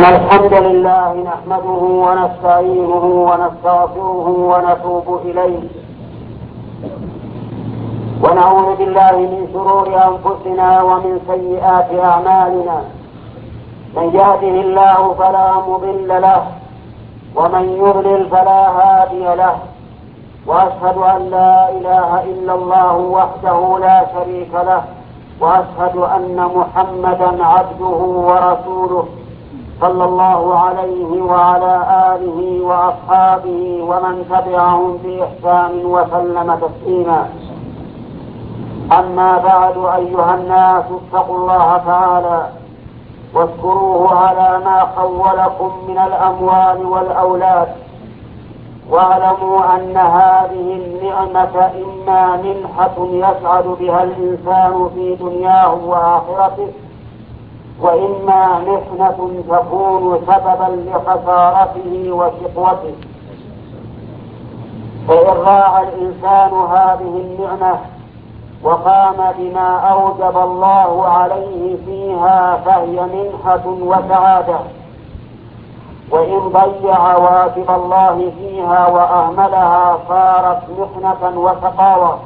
إن الحمد لله نحمده ونستعينه ونستغفره ونتوب إليه ونعوذ بالله من شرور أنفسنا ومن سيئات أعمالنا. من يهده الله فلا مضل له ومن يضلل فلا هادي له، وأشهد أن لا إله إلا الله وحده لا شريك له، وأشهد أن محمدا عبده ورسوله صلى الله عليه وعلى آله وأصحابه ومن تبعهم بإحسان وسلم تسليما. أما بعد، أيها الناس اتقوا الله تعالى واشكروه على ما خولكم من الأموال والأولاد، واعلموا أن هذه النعمة إما منحة يسعد بها الإنسان في دنياه وآخرته، وإما محنة تكون سببا لخسارته وشقوته. فإن راعى الإنسان هذه النعمة وقام بما أوجب الله عليه فيها فهي منحة وسعادة، وإن ضيع واجب الله فيها وأهملها صارت محنة وشقاوة.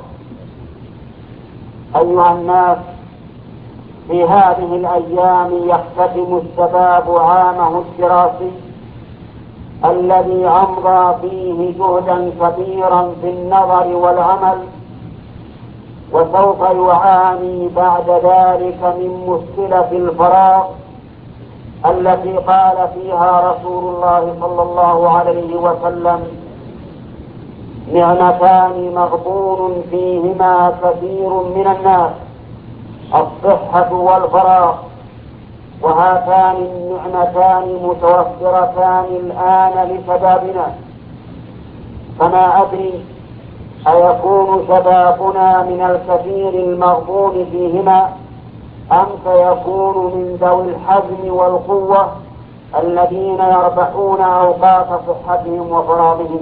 أيها الناس، في هذه الأيام يختتم الشباب عامه الدراسي الذي أمضى فيه جهدا كبيرا في النظر والعمل، وسوف يعاني بعد ذلك من مشكلة الفراغ التي قال فيها رسول الله صلى الله عليه وسلم: نعمتان مغبون فيهما كثير من الناس، الصحة والفراغ. وهاتان النعمتان متوفرتان الآن لشبابنا، فما أدري أيكون شبابنا من الكثير المغبون فيهما، أم سيكون من ذوي الحزم والقوة الذين يربحون أوقات صحتهم وفراغهم.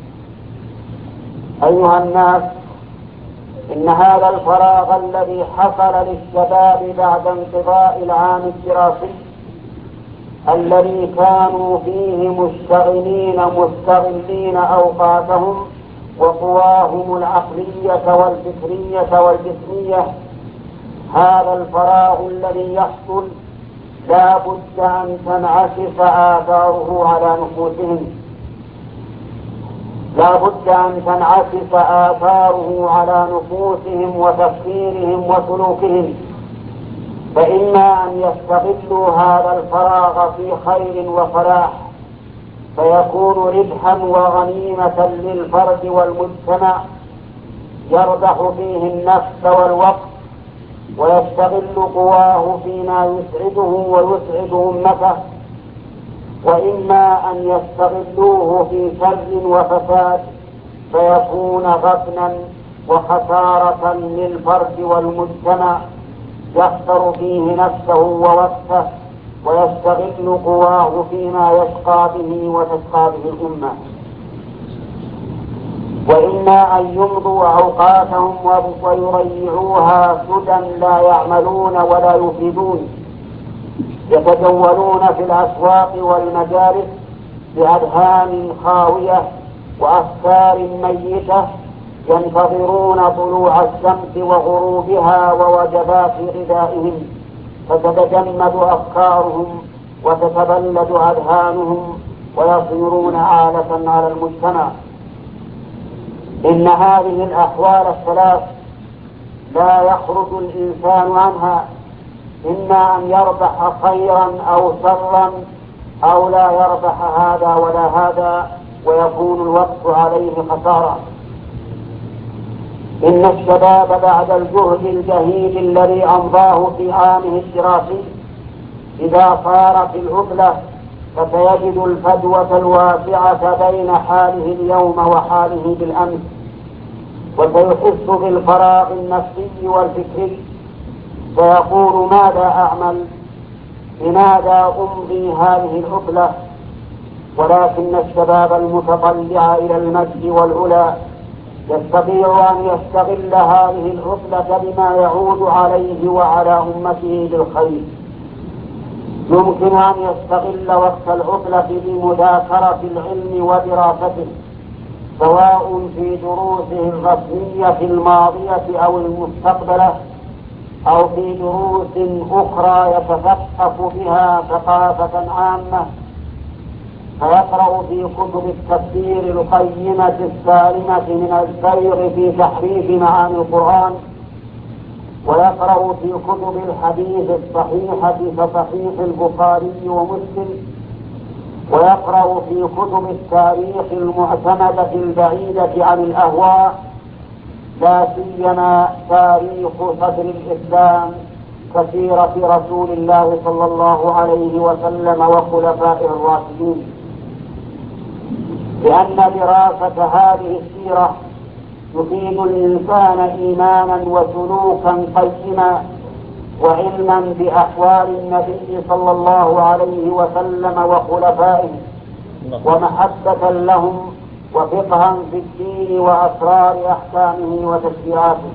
أيها الناس، إن هذا الفراغ الذي حصل للشباب بعد انقضاء العام الدراسي الذي كانوا فيه مستغلين أوقاتهم وقواهم العقلية والفكرية والجسمية، هذا الفراغ الذي يحصل لا بد أن تنعكس آثاره على نفوسهم، لا بد أن تنعكس آثاره على نفوسهم وتفكيرهم وسلوكهم، فإما أن يستغلوا هذا الفراغ في خير وصلاح فيكون ربحا وغنيمة للفرد والمجتمع يربح فيه النفس والوقت ويستغل قواه فيما يسعده ويسعد أمته، وإما أن يستغلوه في شر وفساد فيكون غبنا وخسارة للفرد والمجتمع يخسر فيه نفسه ووقته ويستغل قواه فيما يشقى به وتشقى به الأمة. وإما أن يمضوا أوقاتهم ويضيعوها سدى لا يعملون ولا يفيدون، يتجولون في الأسواق والمجالس بأذهان خاوية وأفكار ميتة، ينتظرون طلوع الشمس وغروبها ووجبات غذائهم، فتتجمد أفكارهم وتتبلد أذهانهم ويصيرون عالة على المجتمع. إن هذه الأحوال الثلاث لا يخرج الإنسان عنها، إما أن يربح خيرا أو شرا، أو لا يربح هذا ولا هذا ويكون الوقت عليه خسارة. إن الشباب بعد الجهد الجهيد الذي أمضاه في عامه الدراسي إذا صار في العطلة فسيجد الفجوة الواسعة بين حاله اليوم وحاله بالأمس، وسيحس بالفراغ النفسي والفكري، فيقول: ماذا أعمل؟ لماذا أمضي هذه العطلة؟ ولكن الشباب المتطلع إلى المجد والعلا يستطيع أن يستغل هذه العطلة بما يعود عليه وعلى أمته بالخير. يمكن أن يستغل وقت العطلة بمذاكرة العلم ودراسته، سواء في دروسه الرسمية الماضية أو المستقبلة، أو في دروس أخرى يتثقف بها ثقافة عامة، فيقرأ في كتب التفسير القيمة السالمة من السير في تحريف معاني القرآن، ويقرأ في كتب الحديث الصحيحة كصحيح البخاري ومسلم، ويقرأ في كتب التاريخ المعتمدة البعيدة عن الأهواء، لا سيما تاريخ صدر الإسلام كسيرة رسول الله صلى الله عليه وسلم وخلفائه الراشدين، لأن دراسة هذه السيرة يفيد الإنسان إيمانا وسلوكا قيما، وعلما بأحوال النبي صلى الله عليه وسلم وخلفائه، ومحبة لهم، وفقها في الدين وأسرار أحكامه وتشريعاته.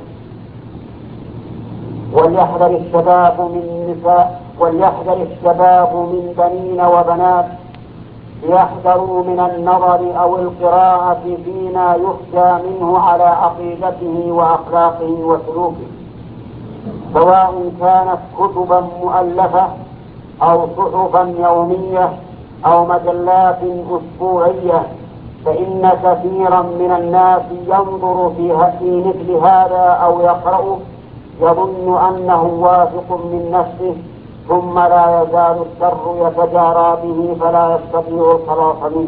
وليحذر الشباب من بنين وبنات ليحذروا من النظر أو القراءة فيما يخشى منه على عقيدته وأخلاقه وسلوكه، سواء كانت كتبا مؤلفة أو صحفا يومية أو مجلات أسبوعية، فإن كثيرا من الناس ينظر في مثل هذا أو يقرأ يظن أنه واثق من نفسه، ثم لا يزال الشر يتجارى به فلا يستطيع الخلاص منه.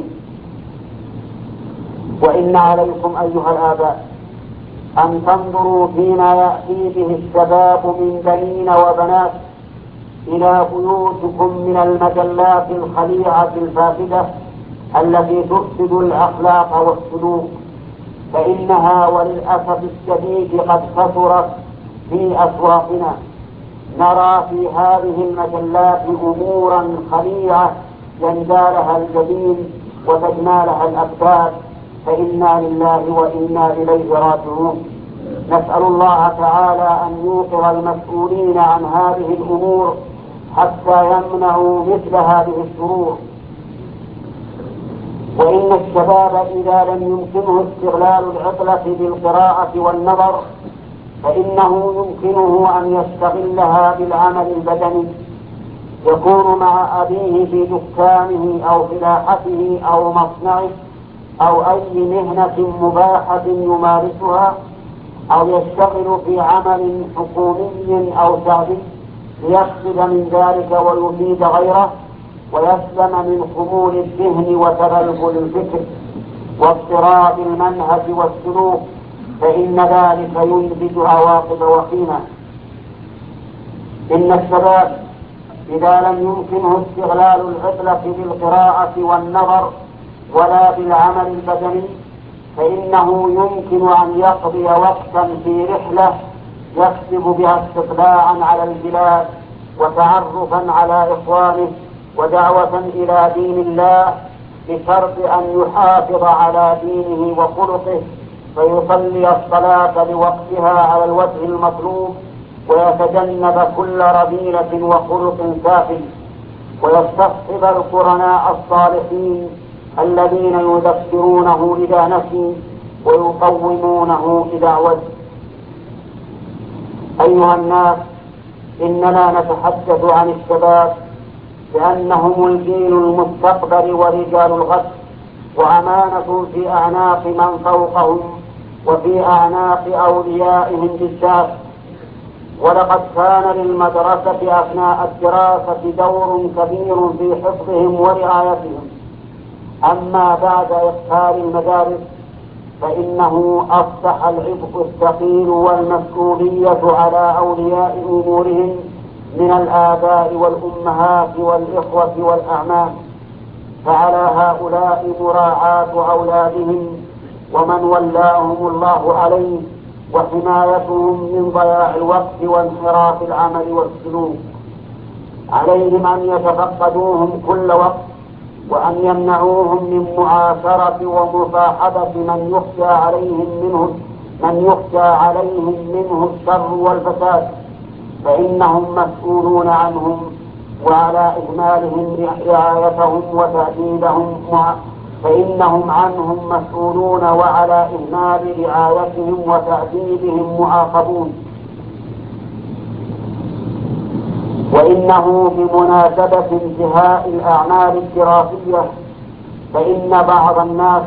وإن عليكم أيها الآباء أن تنظروا فيما يأتي به الشباب من بنين وبنات إلى بيوتكم من المجلات الخليعة الفاسدة التي تفسد الأخلاق والسلوك، فإنها وللأسف الشديد قد كثرت في أسواقنا. نرى في هذه المجلات أمورا خليعة يندالها الجبين وتجمالها الأبدان، فإنا لله وإنا إليه راجعون. نسأل الله تعالى أن يوقظ المسؤولين عن هذه الأمور حتى يمنعوا مثل هذه الشرور. وإن الشباب إذا لم يمكنه استغلال العطلة بالقراءة والنظر، فإنه يمكنه أن يستغلها بالعمل البدني، يكون مع أبيه في دكانه أو فلاحته أو مصنعه أو أي مهنة مباحة يمارسها، أو يشتغل في عمل حكومي أو شعبي ليفسد من ذلك ويفيد غيره، ويسلم من خمول الذهن وتغلغل الفكر واضطراب المنهج والسلوك، فإن ذلك ينتج عواقب وخيمة. إن الشباب إذا لم يمكنه استغلال العطلة بالقراءة والنظر ولا بالعمل البدني، فإنه يمكن أن يقضي وقتا في رحلة يكسب بها استطلاعا على البلاد وتعرفا على إخوانه ودعوة إلى دين الله، بشرط أن يحافظ على دينه وخلقه، فيصلي الصلاة لوقتها على الوجه المطلوب، ويتجنب كل رذيلة وخلق سافل، ويستصحب القرناء الصالحين الذين يذكرونه إذا نسي ويقومونه إذا وجد. أيها الناس، إننا نتحدث عن الشباب لأنهم الجيل المستقبل ورجال الغد، وأمانة في أعناق من فوقهم وفي أعناق أوليائهم بالذات. ولقد كان للمدرسة أثناء الدراسة دور كبير في حفظهم ورعايتهم، أما بعد إقفال المدارس فإنه أصبح العبء الثقيل والمسؤولية على أولياء أمورهم من الآباء والأمهات والإخوة والأعمام، فعلى هؤلاء مراعاة أولادهم ومن ولاهم الله عليه، وحمايتهم من ضياع الوقت وانحراف العمل والسلوك. عليهم أن يتفقدوهم كل وقت، وأن يمنعوهم من معاشرة ومصاحبة من يخشى عليهم منه الشر والفساد، فإنهم مسؤولون عنهم وعلى إهمالهم رعايتهم وتأديبهم فإنهم عنهم مسؤولون، وعلى إهمال رعايتهم وتأديبهم معاقبون. وإنه بمناسبة انتهاء الأعمال الدراسية فإن بعض الناس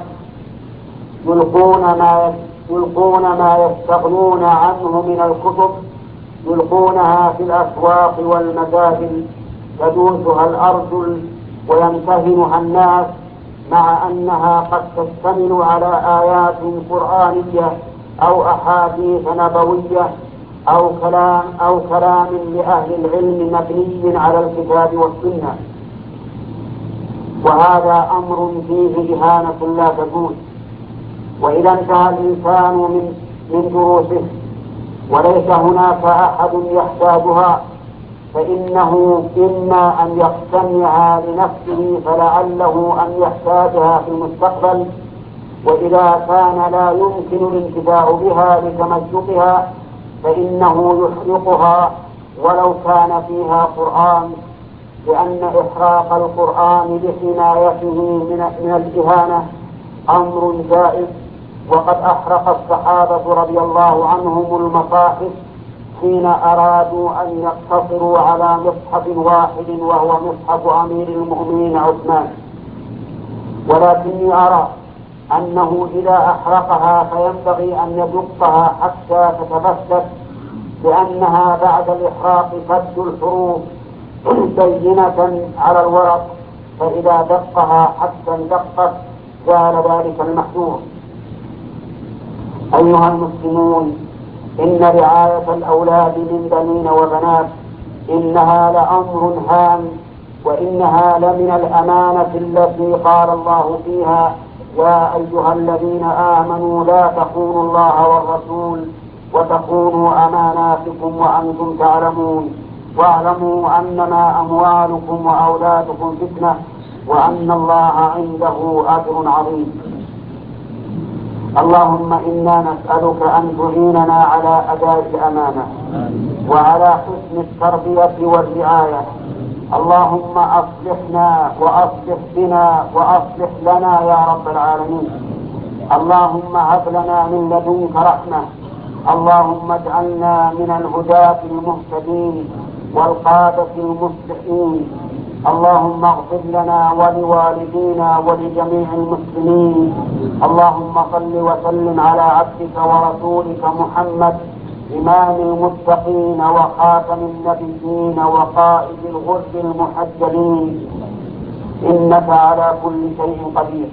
يلقون ما يستغنون عنه من الكتب، يلقونها في الأسواق والمزابل تدوسها الأرجل ويمتهنها الناس، مع أنها قد تشتمل على آيات قرآنية أو أحاديث نبوية أو كلام لأهل العلم مبني على الكتاب والسنة. وهذا أمر فيه إهانة لا تجوز. وإذا انتهى الإنسان من دروسه وليس هناك أحد يحتاجها، فإنه إما أن يقتنعها لنفسه فلعله أن يحتاجها في المستقبل، وإذا كان لا يمكن الانتفاع بها لتمزقها فإنه يحرقها ولو كان فيها قرآن، لأن إحراق القرآن لحمايته من الإهانة أمر جائز. وقد أحرق الصحابة رضي الله عنهم المصاحف حين أرادوا أن يقتصروا على مصحف واحد وهو مصحف أمير المؤمنين عثمان. ولكني أرى أنه إذا أحرقها فينبغي أن يدقها حتى تتفتت، لأنها بعد الإحراق تبد الحروف بينة على الورق، فإذا دقها حتى اندقت زال ذلك المحذور. أيها المسلمون، إن رعاية الأولاد من بنين وبنات إنها لأمر هام، وإنها لمن الأمانة التي قال الله فيها: يا أيها الذين آمنوا لا تخونوا الله والرسول وتخونوا أماناتكم وأنتم تعلمون، واعلموا أنما أموالكم وأولادكم فتنة وأن الله عنده أجر عظيم. اللهم إنا نسألك أن تعيننا على أداء الأمانة وعلى حسن التربية والرعاية. اللهم أصلحنا وأصلح بنا وأصلح لنا يا رب العالمين. اللهم هب لنا من لدنك رحمة. اللهم اجعلنا من الهداة المهتدين والقادة المصلحين. اللهم اغفر لنا ولوالدينا ولجميع المسلمين. اللهم صل وسلم على عبدك ورسولك محمد، إمام المتقين وخاتم النبيين وقائد الغر المحجلين، إنك على كل شيء قدير.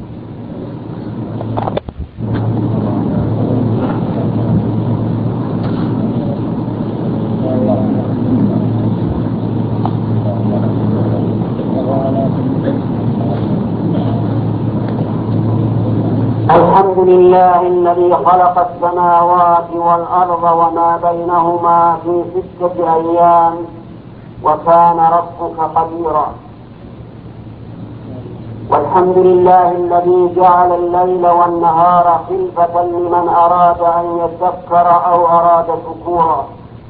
الحمد لله الذي خلق السماوات والأرض وما بينهما في 6 أيام وكان ربك قديرا. والحمد لله الذي جعل الليل والنهار خلفة لمن أراد أن يذكر أو أراد شكورا.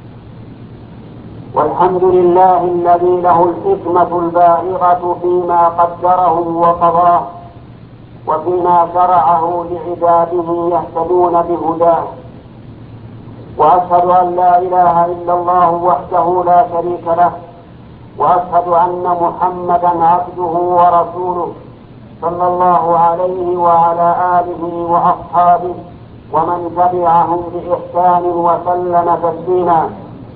والحمد لله الذي له الحكمة البالغة فيما قدره وقضاه وفيما شرعه لعباده يهتدون بهداه. وأشهد أن لا إله إلا الله وحده لا شريك له، وأشهد أن محمدا عبده ورسوله صلى الله عليه وعلى آله وأصحابه ومن تبعهم بإحسان وسلم تسليما.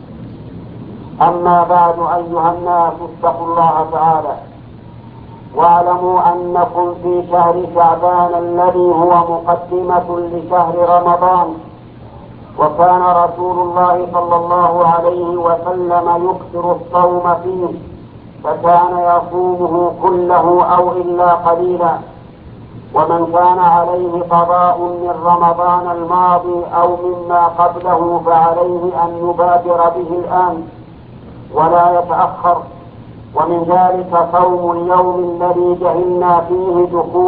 أما بعد، أيها الناس اتقوا الله تعالى واعلموا أنكم في شهر شعبان الذي هو مقدمة لشهر رمضان. وكان رسول الله صلى الله عليه وسلم يكثر الصوم فيه، فكان يصومه كله أو إلا قليلا. ومن كان عليه قضاء من رمضان الماضي أو مما قبله فعليه أن يبادر به الآن ولا يتأخر. ومن ذلك صوم اليوم الذي جهلنا فيه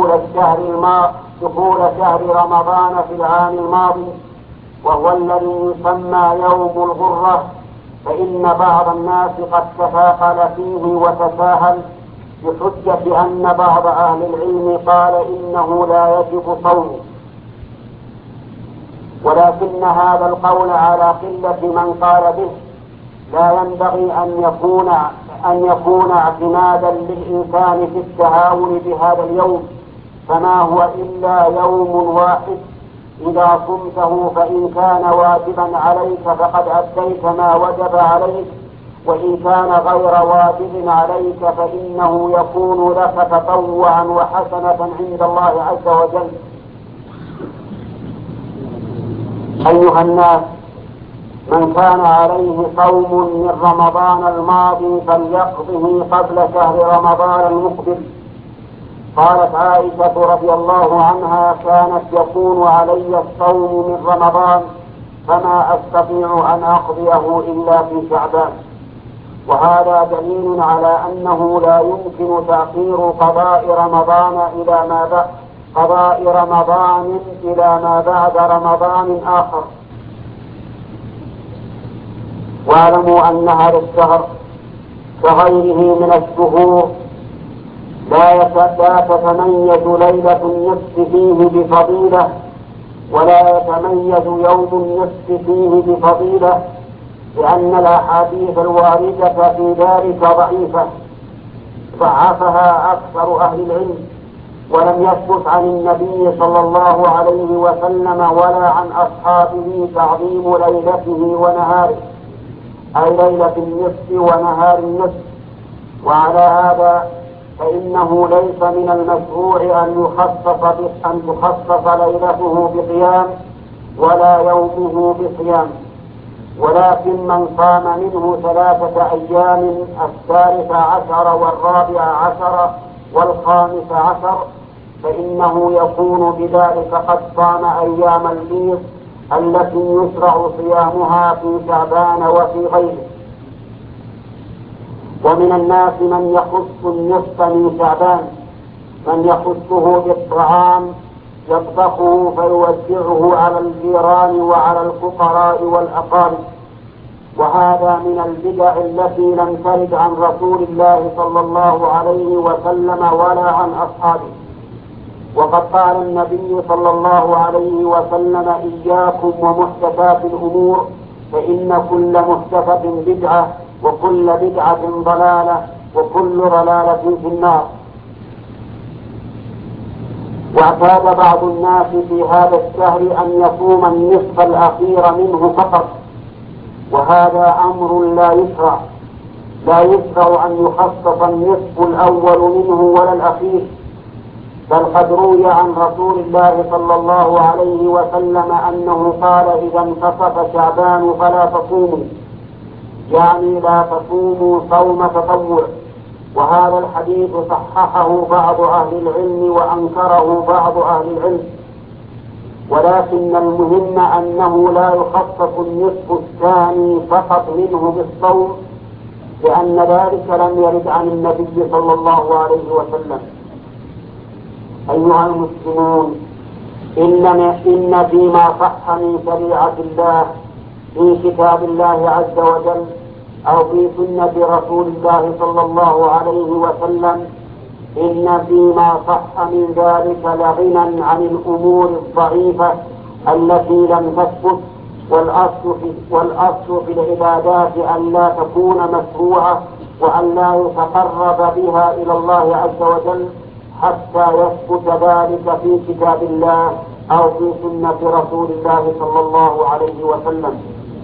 دخول شهر رمضان في العام الماضي، وهو الذي يسمى يوم الغرة، فإن بعض الناس قد تثاقل فيه وتساهل بحجة أن بعض أهل العلم قال إنه لا يجب صومه، ولكن هذا القول على قلة من قال به، لا ينبغي أن يكون اعتمادا للإنسان في التهاون بهذا اليوم، فما هو إلا يوم واحد، إذا صمته فإن كان واجبا عليك فقد أديت ما وجب عليك، وإن كان غير واجب عليك فإنه يكون لك تطوعا وحسنة عند الله عز وجل. أيها الناس، من كان عليه صوم من رمضان الماضي فليقضه قبل شهر رمضان المقبل. قالت عائشة رضي الله عنها: كانت يكون علي الصوم من رمضان فما أستطيع أن أقضيه إلا في شعبان. وهذا دليل على أنه لا يمكن تأخير قضاء رمضان إلى ما بعد رمضان آخر. واعلموا أن هذا الشهر كغيره من الشهور لا تتميز ليلة النصف فيه بفضيلة، ولا يتميز يوم النصف فيه بفضيلة، لأن الأحاديث الواردة في ذلك ضعيفة ضعفها أكثر أهل العلم، ولم يثبت عن النبي صلى الله عليه وسلم ولا عن أصحابه تعظيم ليلته ونهاره، أي ليلة النصف ونهار النصف. وعلى هذا فإنه ليس من المشروع أن تخصص ليلته بقيام ولا يومه بصيام، ولكن من صام منه 3 أيام، 13 و14 و15، فإنه يكون بذلك قد صام أيام البيض التي يشرع صيامها في شعبان وفي غيره. ومن الناس من يخص النصف من شعبان، من يخصه بالطعام يطبخه فيوزعه على الجيران وعلى الفقراء والأقارب، وهذا من البدع التي لم ترد عن رسول الله صلى الله عليه وسلم ولا عن أصحابه. وقد قال النبي صلى الله عليه وسلم: إياكم ومحدثات الأمور، فإن كل محدثة بدعة، وكل بدعة ضلالة، وكل ضلالة في النار. واعتاد بعض الناس في هذا الشهر أن يصوم النصف الأخير منه فقط، وهذا أمر لا يشرع أن يخصص النصف الأول منه ولا الأخير، بل قد روي عن رسول الله صلى الله عليه وسلم أنه قال: إذا انتصف شعبان فلا تصوموا، يعني لا تصوموا صوم تطوع. وهذا الحديث صححه بعض أهل العلم وأنكره بعض أهل العلم، ولكن المهم أنه لا يخصص النصف الثاني فقط منه بالصوم، لأن ذلك لم يرد عن النبي صلى الله عليه وسلم. أيها المسلمون، إن فيما صح من شريعة الله في كتاب الله عز وجل أو في سنة رسول الله صلى الله عليه وسلم، إن فيما صح من ذلك لغنى عن الأمور الضعيفة التي لم تثبت. والأصل في العبادات أن لا تكون مشروعة، وأن لا يتقرب بها إلى الله عز وجل حتى يثبت ذلك في كتاب الله أو في سنة رسول الله صلى الله عليه وسلم.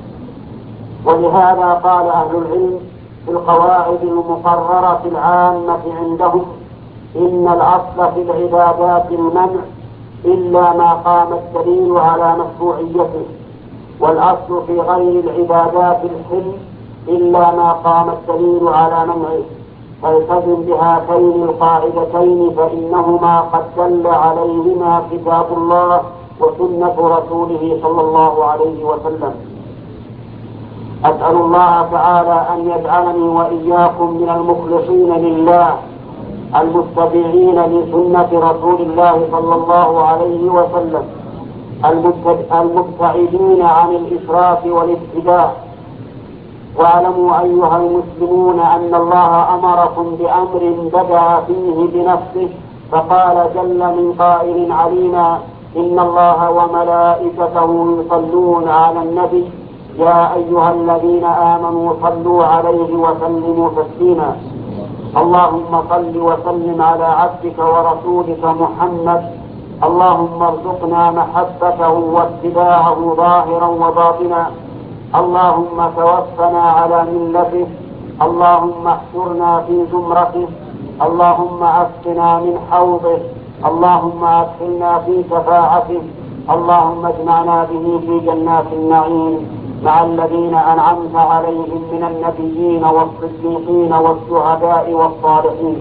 ولهذا قال أهل العلم في القواعد المقررة العامة عندهم: إن الأصل في العبادات المنع إلا ما قام الدليل على مشروعيته، والأصل في غير العبادات الحل إلا ما قام الدليل على منعه. فالتزم بهاتين القاعدتين فإنهما قد دل عليهما كتاب الله وسنة رسوله صلى الله عليه وسلم. أسأل الله تعالى أن يجعلني وإياكم من المخلصين لله المتبعين لسنة رسول الله صلى الله عليه وسلم، المبتعدين عن الإسراف والابتداع. واعلموا أيها المسلمون أن الله أمركم بأمر بدأ فيه بنفسه، فقال جل من قائل علينا: إن الله وملائكته يصلون على النبي يا أيها الذين آمنوا صلوا عليه وسلموا تسليما. اللهم صل وسلم على عبدك ورسولك محمد. اللهم ارزقنا محبته واتباعه ظاهرا وباطنا. اللهم توفنا على ملته. اللهم احشرنا في زمرته. اللهم اسقنا من حوضه. اللهم ادخلنا في شفاعته. اللهم اجمعنا به في جنات النعيم مع الذين أنعمت عليهم من النبيين والصديقين والشهداء والصالحين.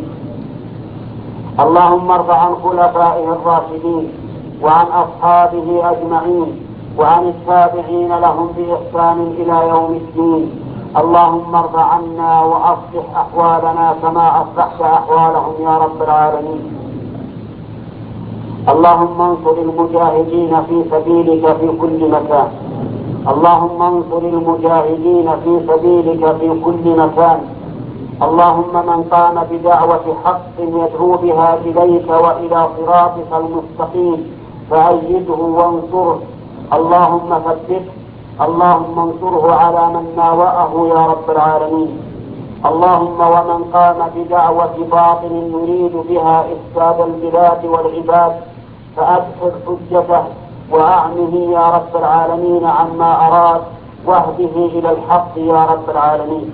اللهم ارض عن خلفائه الراشدين وعن أصحابه أجمعين وعن التابعين لهم بإحسان إلى يوم الدين. اللهم ارض عنا وأصلح أحوالنا كما أصلحت أحوالهم يا رب العالمين. اللهم انصر المجاهدين في سبيلك في كل مكان. اللهم انصر المجاهدين في سبيلك في كل مكان. اللهم من قام بدعوة حق يدعو بها إليك وإلى صراطك المستقيم فأيده وانصره. اللهم ثبته. اللهم انصره على من ناوأه يا رب العالمين. اللهم ومن قام بدعوة باطل يريد بها إفساد البلاد والعباد فأدخل حجته وأعنه يا رب العالمين عما أراد واهده إلى الحق يا رب العالمين.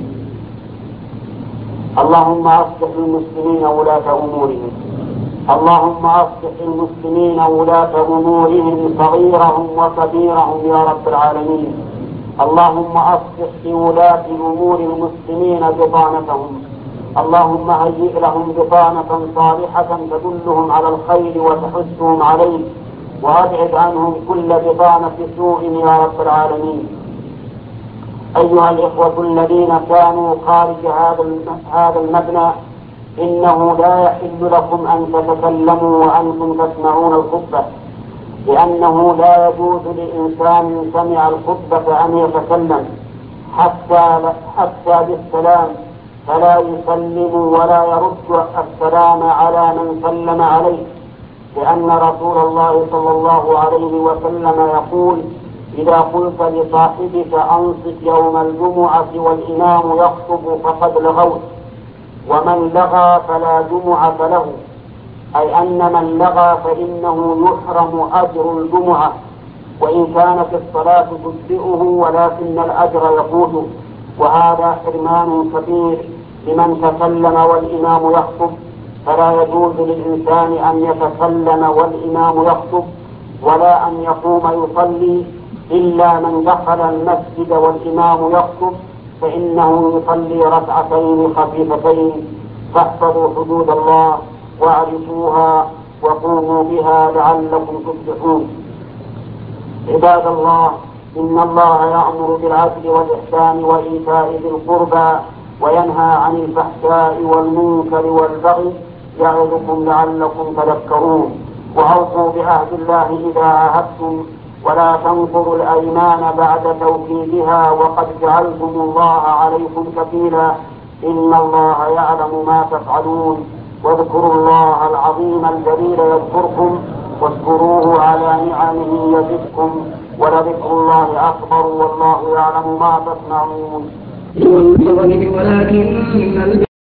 اللهم أصلح المسلمين ولاة أمورهم. اللهم أصلح المسلمين ولاة أمورهم صغيرهم وكبيرهم يا رب العالمين. اللهم أصلح في ولاة أمور المسلمين بطانتهم. اللهم هيئ لهم بطانة صالحة تدلهم على الخير وتحثهم عليه، وأبعد عنهم كل بطانة سوء يا رب العالمين. أيها الإخوة الذين كانوا خارج هذا المبنى، إنه لا يحل لكم أن تتكلموا وأنتم تسمعون الخطبة، لأنه لا يجوز لإنسان سمع الخطبة أن يتكلم حتى بالسلام، فلا يسلم ولا يرد السلام على من سلم عليه، لأن رسول الله صلى الله عليه وسلم يقول: إذا قلت لصاحبك أنصت يوم الجمعة والإمام يخطب فقد لغوت، ومن لغى فلا جمعة له، أي أن من لغى فإنه يحرم أجر الجمعة، وإن كانت الصلاة تجزئه ولكن الأجر يفوته. وهذا حرمان كبير لمن تكلم والإمام يخطب، فلا يجوز للإنسان أن يتكلم والإمام يخطب، ولا أن يقوم يصلي إلا من دخل المسجد والإمام يخطب، فإنه يصلي ركعتين خفيفتين. فاحفظوا حدود الله واعرفوها وقوموا بها لعلكم تفلحون. عباد الله، إن الله يأمر بالعدل والإحسان وإيتاء ذي القربى وينهى عن الفحشاء والمنكر والبغي يعظكم لعلكم تذكرون. وأوفوا بعهد الله إذا عاهدتم، ولا تنقضوا الأيمان بعد توكيدها وقد جعلتم الله عليكم كفيلا، إن الله يعلم ما تفعلون. واذكروا الله العظيم الجليل يذكركم، واشكروه على نعمه يزدكم، ولذكر الله أكبر والله يعلم ما تصنعون.